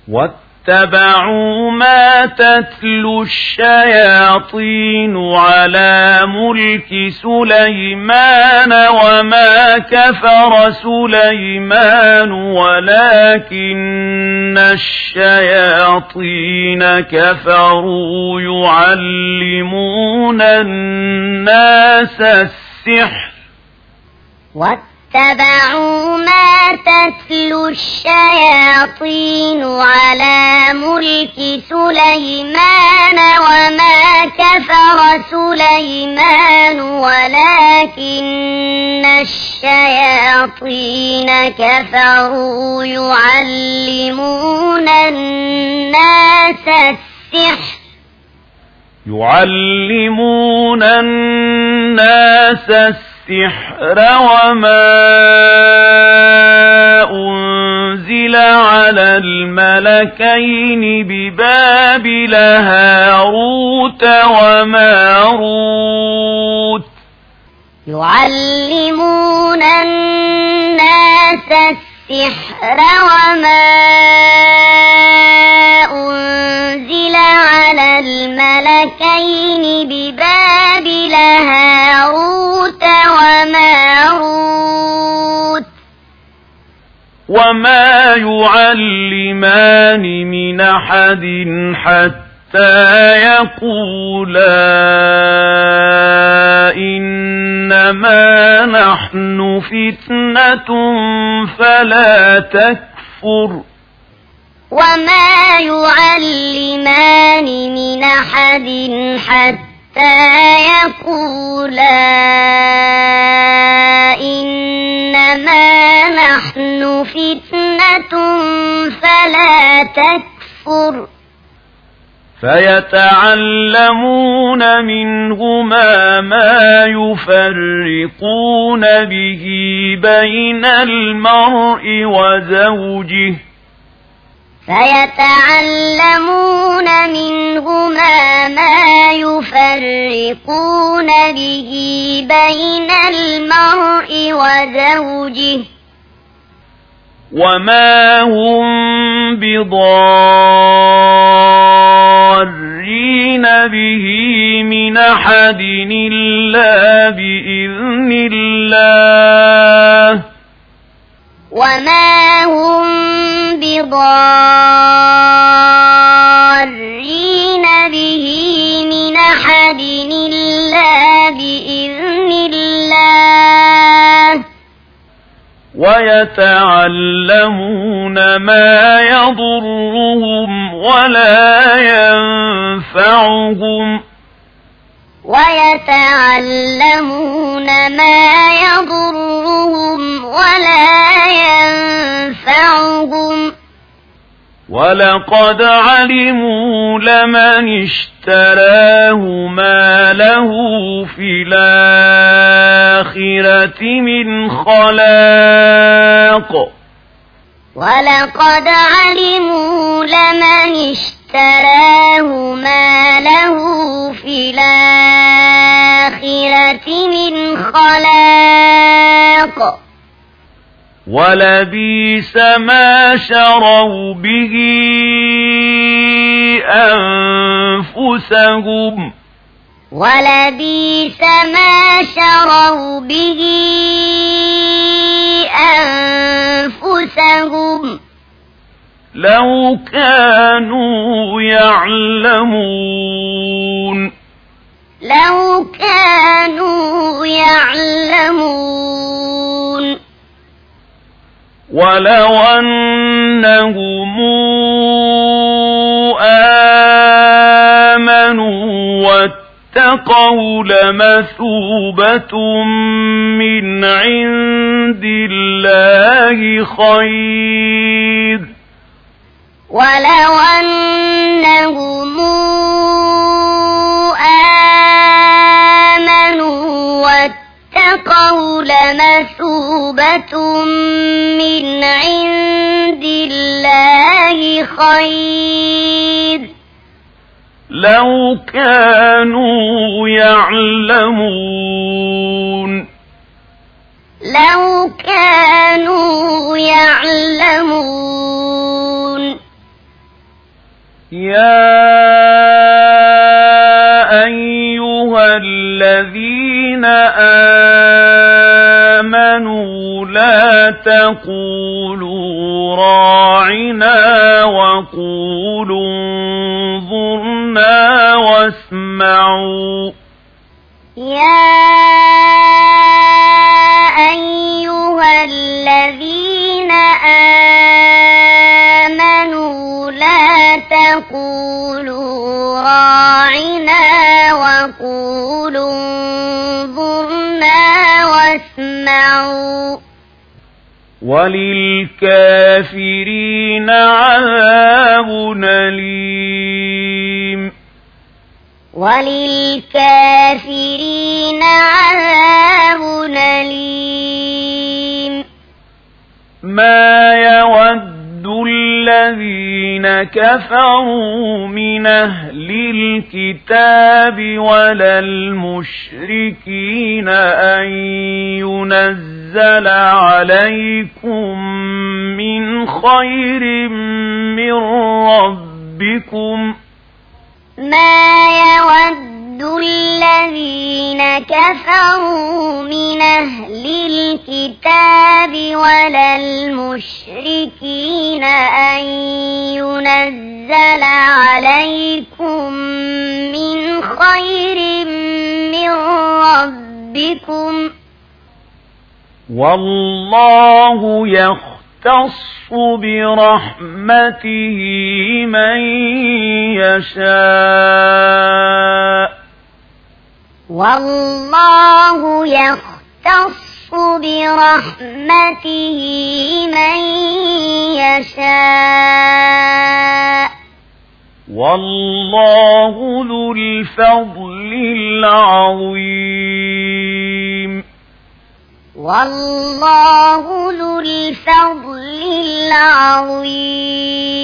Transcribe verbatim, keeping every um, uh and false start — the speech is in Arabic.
واتبعوا ما تتلو الشياطين على ملك سليمان وما كفر سليمان ولكن الشياطين كفروا يعلمون الناس السحر واتبعوا ما تتلو الشياطين على ملك سليمان وما كفر سليمان ولكن الشياطين كفروا يعلمون الناس السحر يعلمون الناس السحر السحر وما أنزل على الملكين ببابل هاروت وماروت يعلمون الناس السحر وما أنزل على الملكين ببابل هاروت وماروت وما يعلمان من أحد حتى يقولا إنما نحن فتنة فلا تكفر وما يعلمان من أحد حتى يقولا إنما نحن فتنة فلا تكفر فيتعلمون منهما ما يفرقون به بين المرء وزوجه فيتعلمون منهما ما يفرقون به بين المرء وزوجه وما هم بضارين به من أحد إلا بإذن الله وما هم بضارين به من أحد إلا بإذن الله ويتعلمون ما يضرهم ولا ينفعهم ويتعلمون ما يضرهم ولا ينفعهم ولقد علموا لمن اشتراه ما له في الآخرة من خلاق ولقد علموا لمن اشتراه ما له في الآخرة من خلاق ولبئس ما شروا به أنفسهم ولبئس ما شروا به أنفسهم لو كانوا يعلمون لو كانوا يعلمون ولو أنهم آمنوا واتقوا لمثوبة من عند الله خير ولو أنهم آمنوا واتقوا لمثوبة من عند الله خير لو كانوا يعلمون لو كانوا يعلمون يا أيها الذين آمنوا لا تقولوا راعنا وقولوا انظرنا واسمعوا يا أيها الذين آمنوا لا تقولوا راعنا وقولوا انظرنا واسمعوا وللكافرين عذاب أليم وللكافرين عذاب أليم ما يود الذين كفروا من أهل الكتاب ولا المشركين أن ينزل عليكم من خير من ربكم ما يود الذين كفروا من أهل الكتاب ولا المشركين أن ينزل عليكم من خير من ربكم والله يختص برحمته من يشاء والله يختص برحمته من يشاء والله ذو الفضل العظيم والله ذو الفضل العظيم